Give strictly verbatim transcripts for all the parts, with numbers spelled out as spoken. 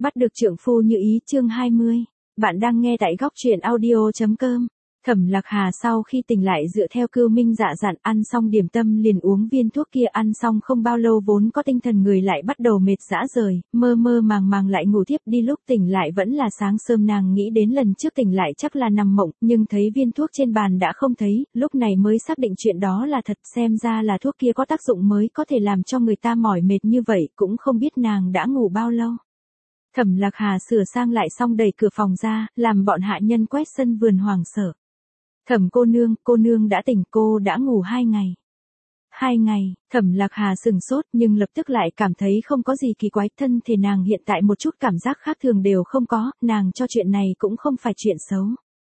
Bắt được trượng phu như ý chương hai mươi. Bạn đang nghe tại góc truyện audio.com. Thẩm Lạc Hà sau khi tỉnh lại dựa theo Cưu Minh Dạ dặn ăn xong điểm tâm liền uống viên thuốc kia, ăn xong không bao lâu vốn có tinh thần người lại bắt đầu mệt rã rời, mơ mơ màng màng lại ngủ thiếp đi, lúc tỉnh lại vẫn là sáng sớm. Nàng nghĩ đến lần trước tỉnh lại chắc là nằm mộng, nhưng thấy viên thuốc trên bàn đã không thấy, lúc này mới xác định chuyện đó là thật, xem ra là thuốc kia có tác dụng mới có thể làm cho người ta mỏi mệt như vậy, cũng không biết nàng đã ngủ bao lâu. Thẩm Lạc Hà sửa sang lại xong đẩy cửa phòng ra, làm bọn hạ nhân quét sân vườn hoảng sợ. Thẩm cô nương, cô nương đã tỉnh, cô đã ngủ hai ngày. Hai ngày, Thẩm Lạc Hà sừng sốt nhưng lập tức lại cảm thấy không có gì kỳ quái, thân thể nàng hiện tại một chút cảm giác khác thường đều không có, nàng cho chuyện này cũng không phải chuyện xấu.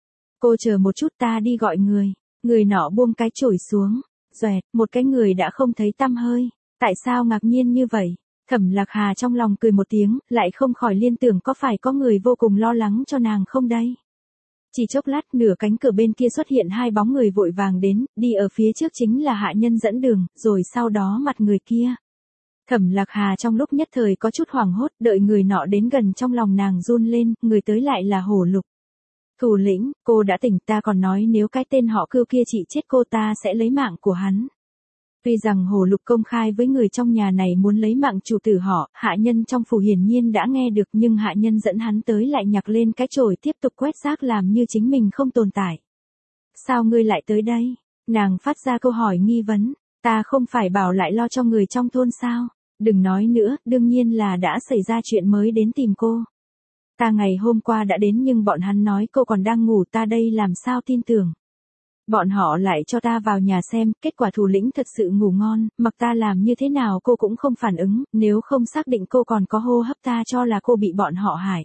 Cô chờ một chút, ta đi gọi người. Người nọ buông cái chổi xuống, xoẹt, một cái người đã không thấy tăm hơi. Tại sao ngạc nhiên như vậy? Thẩm Lạc Hà trong lòng cười một tiếng, lại không khỏi liên tưởng có phải có người vô cùng lo lắng cho nàng không đây? Chỉ chốc lát, nửa cánh cửa bên kia xuất hiện hai bóng người vội vàng đến, đi ở phía trước chính là hạ nhân dẫn đường, rồi sau đó mặt người kia. Thẩm Lạc Hà trong lúc nhất thời có chút hoảng hốt, đợi người nọ đến gần trong lòng nàng run lên, người tới lại là Hổ Lục. Thủ lĩnh, cô đã tỉnh, ta còn nói nếu cái tên họ Cưu kia chị chết cô ta sẽ lấy mạng của hắn. Tuy rằng Hổ Lục công khai với người trong nhà này muốn lấy mạng chủ tử họ, hạ nhân trong phủ hiển nhiên đã nghe được, nhưng hạ nhân dẫn hắn tới lại nhặt lên cái chổi tiếp tục quét rác làm như chính mình không tồn tại. Sao ngươi lại tới đây? Nàng phát ra câu hỏi nghi vấn, ta không phải bảo lại lo cho người trong thôn sao? Đừng nói nữa, đương nhiên là đã xảy ra chuyện mới đến tìm cô. Ta ngày hôm qua đã đến nhưng bọn hắn nói cô còn đang ngủ, ta đây làm sao tin tưởng. Bọn họ lại cho ta vào nhà xem, kết quả thủ lĩnh thật sự ngủ ngon, mặc ta làm như thế nào cô cũng không phản ứng, nếu không xác định cô còn có hô hấp ta cho là cô bị bọn họ hại.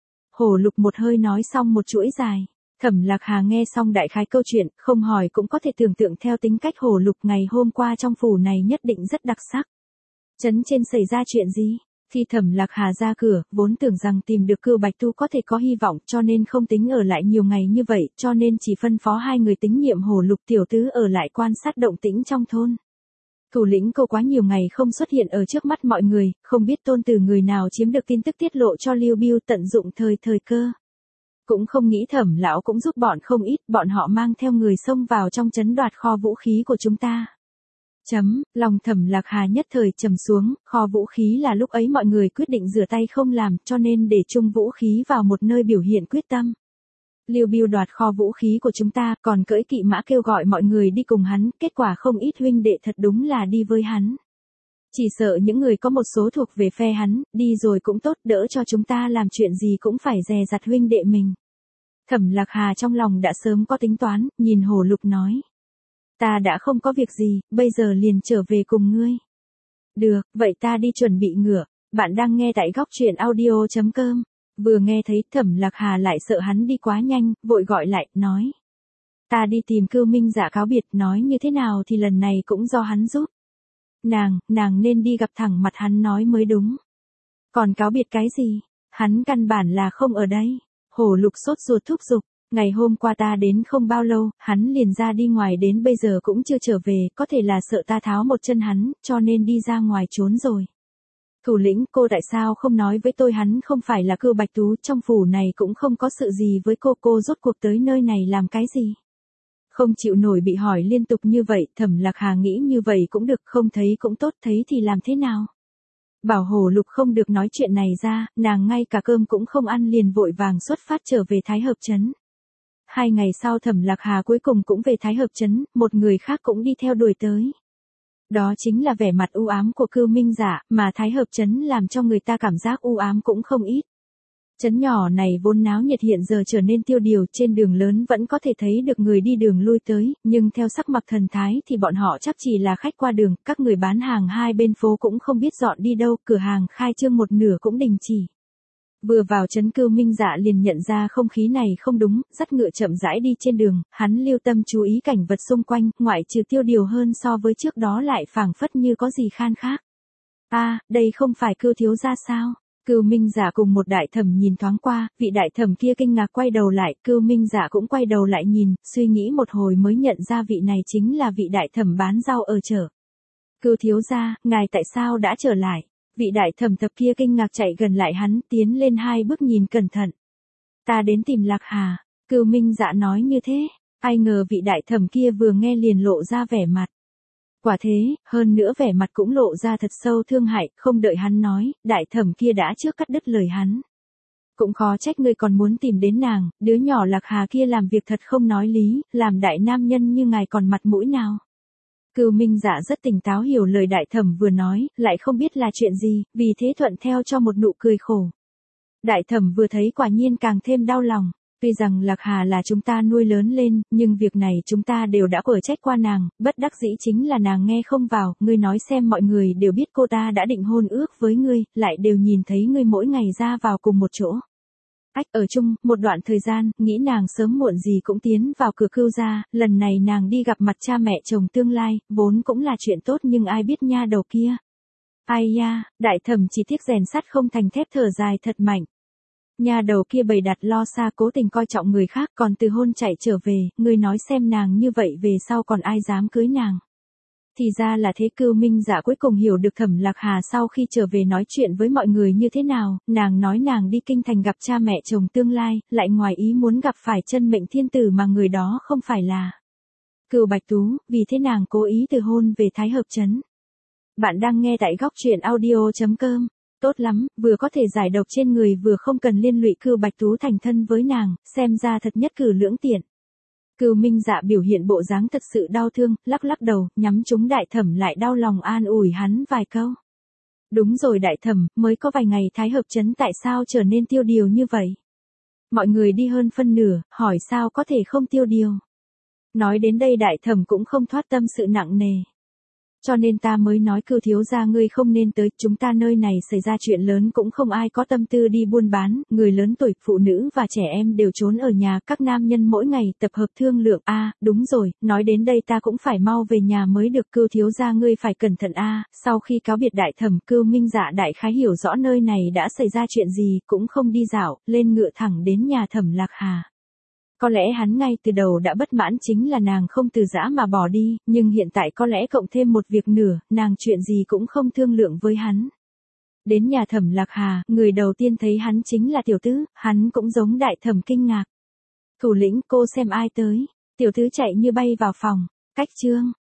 Hổ Lục một hơi nói xong một chuỗi dài. Thẩm Lạc Hà nghe xong đại khái câu chuyện, không hỏi cũng có thể tưởng tượng theo tính cách Hổ Lục ngày hôm qua trong phủ này nhất định rất đặc sắc. Trấn trên xảy ra chuyện gì? Khi Thẩm Lạc Hà ra cửa, vốn tưởng rằng tìm được Cưu Bạch Tu có thể có hy vọng, cho nên không tính ở lại nhiều ngày như vậy, cho nên chỉ phân phó hai người tín nhiệm Hổ Lục tiểu tứ ở lại quan sát động tĩnh trong thôn. Thủ lĩnh cô quá nhiều ngày không xuất hiện ở trước mắt mọi người, không biết tôn từ người nào chiếm được tin tức tiết lộ cho Lưu Biêu, tận dụng thời thời cơ. Cũng không nghĩ Thẩm lão cũng giúp bọn không ít, bọn họ mang theo người xông vào trong trấn đoạt kho vũ khí của chúng ta. Chấm, lòng Thẩm Lạc Hà nhất thời trầm xuống, kho vũ khí là lúc ấy mọi người quyết định rửa tay không làm, cho nên để chung vũ khí vào một nơi biểu hiện quyết tâm. Lưu Biêu đoạt kho vũ khí của chúng ta, còn cưỡi kỵ mã kêu gọi mọi người đi cùng hắn, kết quả không ít huynh đệ thật đúng là đi với hắn. Chỉ sợ những người có một số thuộc về phe hắn, đi rồi cũng tốt, đỡ cho chúng ta làm chuyện gì cũng phải dè dặt huynh đệ mình. Thẩm Lạc Hà trong lòng đã sớm có tính toán, nhìn Hổ Lục nói. Ta đã không có việc gì, bây giờ liền trở về cùng ngươi. Được, vậy ta đi chuẩn bị ngựa. Bạn đang nghe tại góc truyện audio.com. Vừa nghe thấy Thẩm Lạc Hà lại sợ hắn đi quá nhanh, vội gọi lại, nói. Ta đi tìm Cưu Minh Dạ cáo biệt, nói như thế nào thì lần này cũng do hắn giúp. Nàng, nàng nên đi gặp thẳng mặt hắn nói mới đúng. Còn cáo biệt cái gì? Hắn căn bản là không ở đây. Hổ Lục sốt ruột thúc giục. Ngày hôm qua ta đến không bao lâu, hắn liền ra đi ngoài, đến bây giờ cũng chưa trở về, có thể là sợ ta tháo một chân hắn, cho nên đi ra ngoài trốn rồi. Thủ lĩnh, cô tại sao không nói với tôi hắn không phải là Cưu Bạch Tú, trong phủ này cũng không có sự gì với cô, cô rốt cuộc tới nơi này làm cái gì? Không chịu nổi bị hỏi liên tục như vậy, Thẩm Lạc Hà nghĩ như vậy cũng được, không thấy cũng tốt, thấy thì làm thế nào? Bảo Hổ Lục không được nói chuyện này ra, nàng ngay cả cơm cũng không ăn liền vội vàng xuất phát trở về Thái Hợp Trấn. Hai ngày sau Thẩm Lạc Hà cuối cùng cũng về Thái Hợp Trấn, một người khác cũng đi theo đuổi tới. Đó chính là vẻ mặt u ám của Cưu Minh Dạ, mà Thái Hợp Trấn làm cho người ta cảm giác u ám cũng không ít. Trấn nhỏ này vốn náo nhiệt hiện giờ trở nên tiêu điều, trên đường lớn vẫn có thể thấy được người đi đường lui tới, nhưng theo sắc mặt thần thái thì bọn họ chắc chỉ là khách qua đường, các người bán hàng hai bên phố cũng không biết dọn đi đâu, cửa hàng khai trương một nửa cũng đình chỉ. Vừa vào trấn Cưu Minh Dạ liền nhận ra không khí này không đúng, dắt ngựa chậm rãi đi trên đường, hắn lưu tâm chú ý cảnh vật xung quanh, ngoại trừ tiêu điều hơn so với trước đó lại phảng phất như có gì khan khác. A, à, đây không phải Cưu thiếu gia sao? Cưu Minh Dạ cùng một đại thẩm nhìn thoáng qua, vị đại thẩm kia kinh ngạc quay đầu lại, Cưu Minh Dạ cũng quay đầu lại nhìn, suy nghĩ một hồi mới nhận ra vị này chính là vị đại thẩm bán rau ở chợ. Cưu thiếu gia, ngài tại sao đã trở lại? Vị đại thẩm tập kia kinh ngạc chạy gần lại hắn, tiến lên hai bước nhìn cẩn thận. Ta đến tìm Lạc Hà, Cưu Minh Dạ nói như thế, ai ngờ vị đại thẩm kia vừa nghe liền lộ ra vẻ mặt. Quả thế, hơn nữa vẻ mặt cũng lộ ra thật sâu thương hại, không đợi hắn nói, đại thẩm kia đã trước cắt đứt lời hắn. Cũng khó trách ngươi còn muốn tìm đến nàng, đứa nhỏ Lạc Hà kia làm việc thật không nói lý, làm đại nam nhân như ngài còn mặt mũi nào. Cưu Minh Dạ rất tỉnh táo hiểu lời đại thẩm vừa nói, lại không biết là chuyện gì, vì thế thuận theo cho một nụ cười khổ. Đại thẩm vừa thấy quả nhiên càng thêm đau lòng. Tuy rằng Lạc Hà là chúng ta nuôi lớn lên, nhưng việc này chúng ta đều đã quở trách qua nàng, bất đắc dĩ chính là nàng nghe không vào, ngươi nói xem mọi người đều biết cô ta đã định hôn ước với ngươi, lại đều nhìn thấy ngươi mỗi ngày ra vào cùng một chỗ. Ách ở chung, một đoạn thời gian, nghĩ nàng sớm muộn gì cũng tiến vào cửa Cưu gia, lần này nàng đi gặp mặt cha mẹ chồng tương lai, vốn cũng là chuyện tốt nhưng ai biết nha đầu kia. Ai ya, đại thẩm chỉ tiếc rèn sắt không thành thép thở dài thật mạnh. Nhà đầu kia bày đặt lo xa cố tình coi trọng người khác còn từ hôn chạy trở về, ngươi nói xem nàng như vậy về sau còn ai dám cưới nàng. Thì ra là thế. Cưu Minh Dạ cuối cùng hiểu được Thẩm Lạc Hà sau khi trở về nói chuyện với mọi người như thế nào, nàng nói nàng đi kinh thành gặp cha mẹ chồng tương lai, lại ngoài ý muốn gặp phải chân mệnh thiên tử mà người đó không phải là Cưu Bạch Tú, vì thế nàng cố ý từ hôn về Thái Hợp Trấn. Bạn đang nghe tại góc truyện audio chấm com. Tốt lắm, vừa có thể giải độc trên người vừa không cần liên lụy Cưu Bạch Tú thành thân với nàng, xem ra thật nhất cử lưỡng tiện. Cưu Minh Dạ biểu hiện bộ dáng thật sự đau thương, lắc lắc đầu, nhắm trúng đại thẩm lại đau lòng an ủi hắn vài câu. Đúng rồi đại thẩm, mới có vài ngày Thái Hợp Trấn tại sao trở nên tiêu điều như vậy? Mọi người đi hơn phân nửa, hỏi sao có thể không tiêu điều? Nói đến đây đại thẩm cũng không thoát tâm sự nặng nề. Cho nên ta mới nói Cưu thiếu gia ngươi không nên tới, chúng ta nơi này xảy ra chuyện lớn cũng không ai có tâm tư đi buôn bán, người lớn tuổi, phụ nữ và trẻ em đều trốn ở nhà, các nam nhân mỗi ngày tập hợp thương lượng. A, à, đúng rồi, nói đến đây ta cũng phải mau về nhà mới được. Cưu thiếu gia ngươi phải cẩn thận a. À. Sau khi cáo biệt đại thẩm, Cưu Minh Dạ đại khái hiểu rõ nơi này đã xảy ra chuyện gì, cũng không đi dạo, lên ngựa thẳng đến nhà Thẩm Lạc Hà. Có lẽ hắn ngay từ đầu đã bất mãn chính là nàng không từ giã mà bỏ đi, nhưng hiện tại có lẽ cộng thêm một việc nữa, nàng chuyện gì cũng không thương lượng với hắn. Đến nhà Thẩm Lạc Hà, người đầu tiên thấy hắn chính là tiểu tứ, hắn cũng giống đại thẩm kinh ngạc. Thủ lĩnh, cô xem ai tới. Tiểu tứ chạy như bay vào phòng, cách chương.